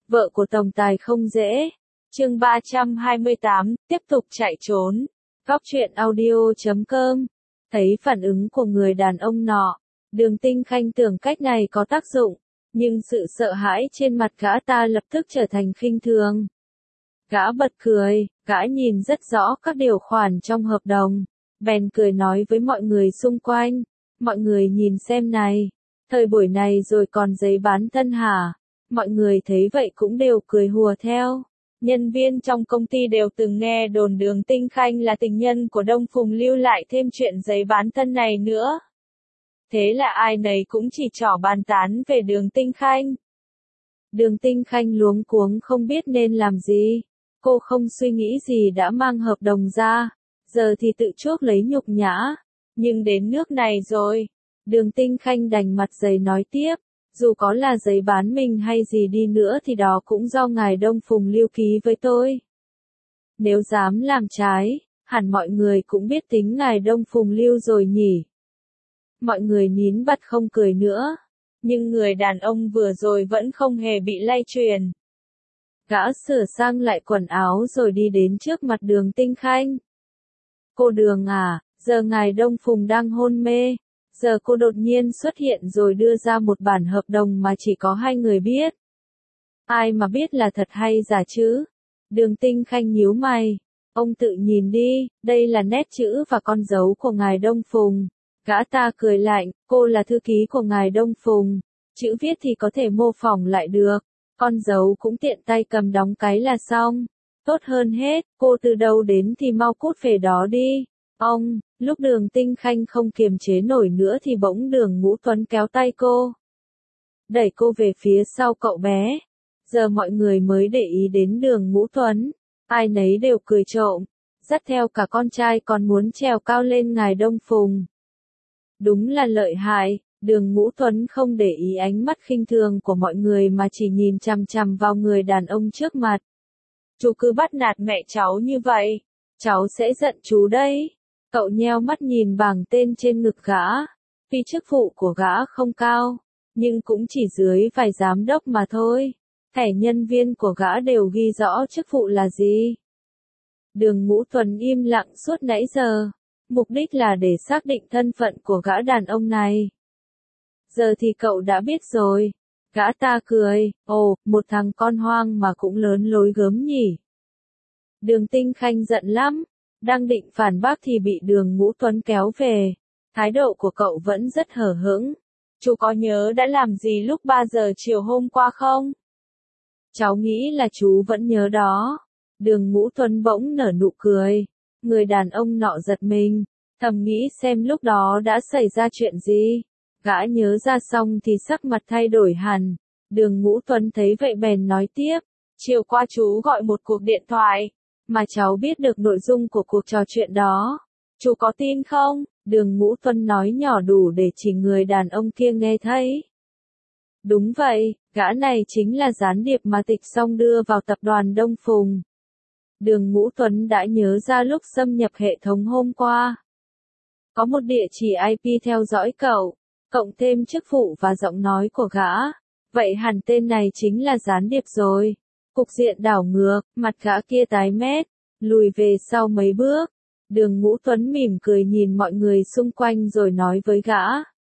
vợ của tổng tài không dễ. Chương 328, tiếp tục chạy trốn. Góc truyện audio.com. Thấy phản ứng của người đàn ông nọ, Đường Tinh Khanh tưởng cách này có tác dụng, nhưng sự sợ hãi trên mặt gã ta lập tức trở thành khinh thường. Gã bật cười, gã nhìn rất rõ các điều khoản trong hợp đồng, bèn cười nói với mọi người xung quanh, mọi người nhìn xem này, thời buổi này rồi còn giấy bán thân hả? Mọi người thấy vậy cũng đều cười hùa theo. Nhân viên trong công ty đều từng nghe đồn Đường Tinh Khanh là tình nhân của Đông Phùng Lưu, lại thêm chuyện giấy bán thân này nữa. Thế là ai nấy cũng chỉ trỏ bàn tán về Đường Tinh Khanh. Đường Tinh Khanh luống cuống không biết nên làm gì. Cô không suy nghĩ gì đã mang hợp đồng ra, giờ thì tự chuốc lấy nhục nhã. Nhưng đến nước này rồi, Đường Tinh Khanh đành mặt dày nói tiếp, dù có là giấy bán mình hay gì đi nữa thì đó cũng do ngài Đông Phùng Lưu ký với tôi. Nếu dám làm trái, hẳn mọi người cũng biết tính ngài Đông Phùng Lưu rồi nhỉ. Mọi người nín bặt không cười nữa, nhưng người đàn ông vừa rồi vẫn không hề bị lay truyền. Gã sửa sang lại quần áo rồi đi đến trước mặt Đường Tinh Khanh. Cô Đường à, giờ ngài Đông Phùng đang hôn mê. Giờ cô đột nhiên xuất hiện rồi đưa ra một bản hợp đồng mà chỉ có hai người biết. Ai mà biết là thật hay giả chứ? Đường Tinh Khanh nhíu mày. Ông tự nhìn đi, đây là nét chữ và con dấu của ngài Đông Phùng. Gã ta cười lạnh, cô là thư ký của ngài Đông Phùng. Chữ viết thì có thể mô phỏng lại được. Con dấu cũng tiện tay cầm đóng cái là xong. Tốt hơn hết, cô từ đâu đến thì mau cút về đó đi. Ông, lúc Đường Tinh Khanh không kiềm chế nổi nữa thì bỗng Đường Ngũ Tuấn kéo tay cô. Đẩy cô về phía sau cậu bé. Giờ mọi người mới để ý đến Đường Ngũ Tuấn. Ai nấy đều cười trộm. Dắt theo cả con trai còn muốn trèo cao lên ngài Đông Phùng. Đúng là lợi hại, Đường Ngũ Tuấn không để ý ánh mắt khinh thường của mọi người mà chỉ nhìn chằm chằm vào người đàn ông trước mặt. Chú cứ bắt nạt mẹ cháu như vậy, cháu sẽ giận chú đấy. Cậu nheo mắt nhìn bảng tên trên ngực gã. Tuy chức vụ của gã không cao, nhưng cũng chỉ dưới vài giám đốc mà thôi. Thẻ nhân viên của gã đều ghi rõ chức vụ là gì. Đường Ngũ Tuấn im lặng suốt nãy giờ. Mục đích là để xác định thân phận của gã đàn ông này. Giờ thì cậu đã biết rồi. Gã ta cười, ồ, một thằng con hoang mà cũng lớn lối gớm nhỉ. Đường Tinh Khanh giận lắm. Đang định phản bác thì bị Đường Ngũ Tuấn kéo về. Thái độ của cậu vẫn rất hờ hững. Chú có nhớ đã làm gì lúc 3 giờ chiều hôm qua không? Cháu nghĩ là chú vẫn nhớ đó. Đường Ngũ Tuấn bỗng nở nụ cười. Người đàn ông nọ giật mình, thầm nghĩ xem lúc đó đã xảy ra chuyện gì. Gã nhớ ra xong thì sắc mặt thay đổi hẳn. Đường Ngũ Tuấn thấy vậy bèn nói tiếp. Chiều qua chú gọi một cuộc điện thoại, mà cháu biết được nội dung của cuộc trò chuyện đó. Chú có tin không? Đường Ngũ Tuấn nói nhỏ đủ để chỉ người đàn ông kia nghe thấy. Đúng vậy, gã này chính là gián điệp mà Tịch Song đưa vào tập đoàn Đông Phùng. Đường Ngũ Tuấn đã nhớ ra lúc xâm nhập hệ thống hôm qua. Có một địa chỉ IP theo dõi cậu, cộng thêm chức vụ và giọng nói của gã. Vậy hẳn tên này chính là gián điệp rồi. Cục diện đảo ngược, mặt gã kia tái mét, lùi về sau mấy bước. Đường Ngũ Tuấn mỉm cười nhìn mọi người xung quanh rồi nói với gã.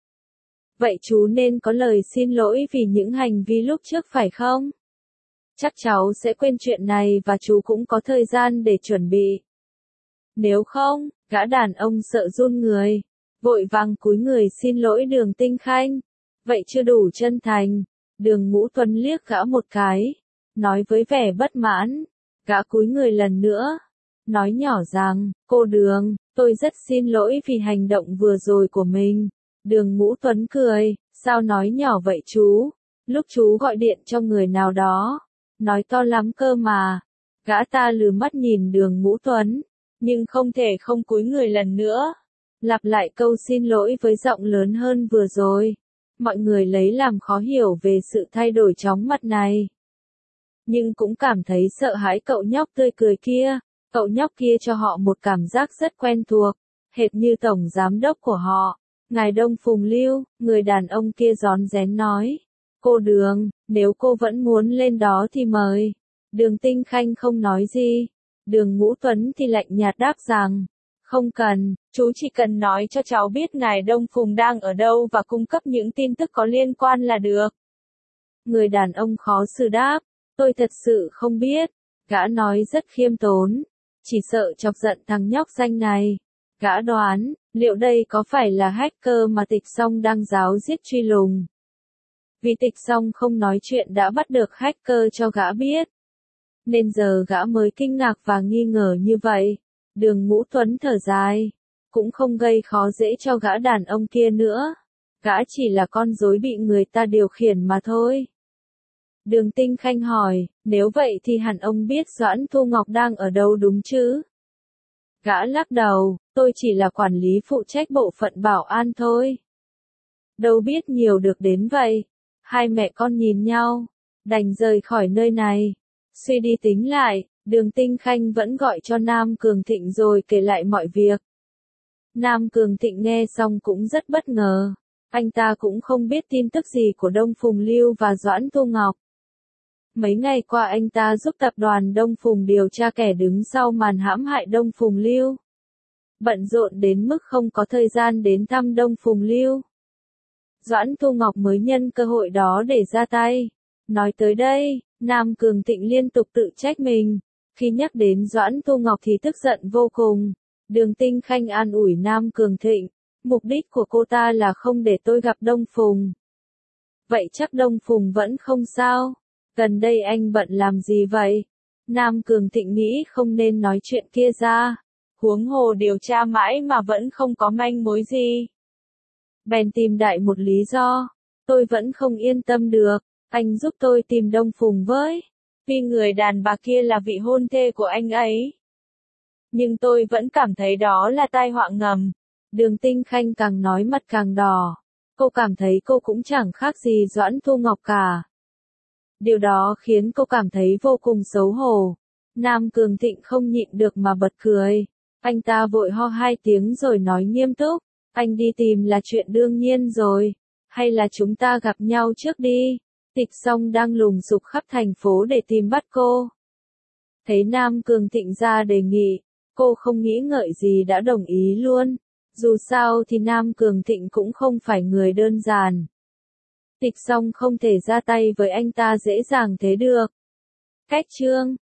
Vậy chú nên có lời xin lỗi vì những hành vi lúc trước phải không? Chắc cháu sẽ quên chuyện này và chú cũng có thời gian để chuẩn bị. Nếu không, gã đàn ông sợ run người, vội vàng cúi người xin lỗi Đường Tinh Khanh. Vậy chưa đủ chân thành. Đường Ngũ Tuấn liếc gã một cái, nói với vẻ bất mãn. Gã cúi người lần nữa, nói nhỏ rằng, cô Đường, tôi rất xin lỗi vì hành động vừa rồi của mình. Đường Ngũ Tuấn cười, sao nói nhỏ vậy chú? Lúc chú gọi điện cho người nào đó, nói to lắm cơ mà. Gã ta lừ mắt nhìn Đường Ngũ Tuấn, nhưng không thể không cúi người lần nữa. Lặp lại câu xin lỗi với giọng lớn hơn vừa rồi. Mọi người lấy làm khó hiểu về sự thay đổi chóng mặt này. Nhưng cũng cảm thấy sợ hãi cậu nhóc tươi cười kia. Cậu nhóc kia cho họ một cảm giác rất quen thuộc, hệt như tổng giám đốc của họ. Ngài Đông Phùng Lưu, người đàn ông kia rón rén nói. Cô Đường, nếu cô vẫn muốn lên đó thì mời. Đường Tinh Khanh không nói gì. Đường Ngũ Tuấn thì lạnh nhạt đáp rằng, không cần, chú chỉ cần nói cho cháu biết ngài Đông Phùng đang ở đâu và cung cấp những tin tức có liên quan là được. Người đàn ông khó xử đáp, tôi thật sự không biết. Gã nói rất khiêm tốn, chỉ sợ chọc giận thằng nhóc danh này. Gã đoán, liệu đây có phải là hacker mà Tịch Song đang giáo giết truy lùng? Vì Tịch Song không nói chuyện đã bắt được hacker cho gã biết. Nên giờ gã mới kinh ngạc và nghi ngờ như vậy. Đường Ngũ Tuấn thở dài, cũng không gây khó dễ cho gã đàn ông kia nữa. Gã chỉ là con rối bị người ta điều khiển mà thôi. Đường Tinh Khanh hỏi, nếu vậy thì hẳn ông biết Doãn Thu Ngọc đang ở đâu đúng chứ? Gã lắc đầu, tôi chỉ là quản lý phụ trách bộ phận bảo an thôi. Đâu biết nhiều được đến vậy. Hai mẹ con nhìn nhau, đành rời khỏi nơi này. Suy đi tính lại, Đường Tinh Khanh vẫn gọi cho Nam Cường Thịnh rồi kể lại mọi việc. Nam Cường Thịnh nghe xong cũng rất bất ngờ. Anh ta cũng không biết tin tức gì của Đông Phùng Lưu và Doãn Thu Ngọc. Mấy ngày qua anh ta giúp tập đoàn Đông Phùng điều tra kẻ đứng sau màn hãm hại Đông Phùng Lưu. Bận rộn đến mức không có thời gian đến thăm Đông Phùng Lưu. Doãn Thu Ngọc mới nhân cơ hội đó để ra tay. Nói tới đây, Nam Cường Thịnh liên tục tự trách mình. Khi nhắc đến Doãn Thu Ngọc thì tức giận vô cùng. Đường Tinh Khanh an ủi Nam Cường Thịnh. Mục đích của cô ta là không để tôi gặp Đông Phùng. Vậy chắc Đông Phùng vẫn không sao. Gần đây anh bận làm gì vậy? Nam Cường Thịnh nghĩ không nên nói chuyện kia ra. Huống hồ điều tra mãi mà vẫn không có manh mối gì. Bèn tìm đại một lý do. Tôi vẫn không yên tâm được. Anh giúp tôi tìm Đông Phùng với. Vì người đàn bà kia là vị hôn thê của anh ấy. Nhưng tôi vẫn cảm thấy đó là tai họa ngầm. Đường Tinh Khanh càng nói mặt càng đỏ. Cô cảm thấy cô cũng chẳng khác gì Doãn Thu Ngọc cả. Điều đó khiến cô cảm thấy vô cùng xấu hổ. Nam Cường Thịnh không nhịn được mà bật cười. Anh ta vội ho hai tiếng rồi nói nghiêm túc. Anh đi tìm là chuyện đương nhiên rồi. Hay là chúng ta gặp nhau trước đi. Tịch Song đang lùng sục khắp thành phố để tìm bắt cô. Thấy Nam Cường Thịnh ra đề nghị, cô không nghĩ ngợi gì đã đồng ý luôn. Dù sao thì Nam Cường Thịnh cũng không phải người đơn giản. Tịch Song không thể ra tay với anh ta dễ dàng thế được. Cách chương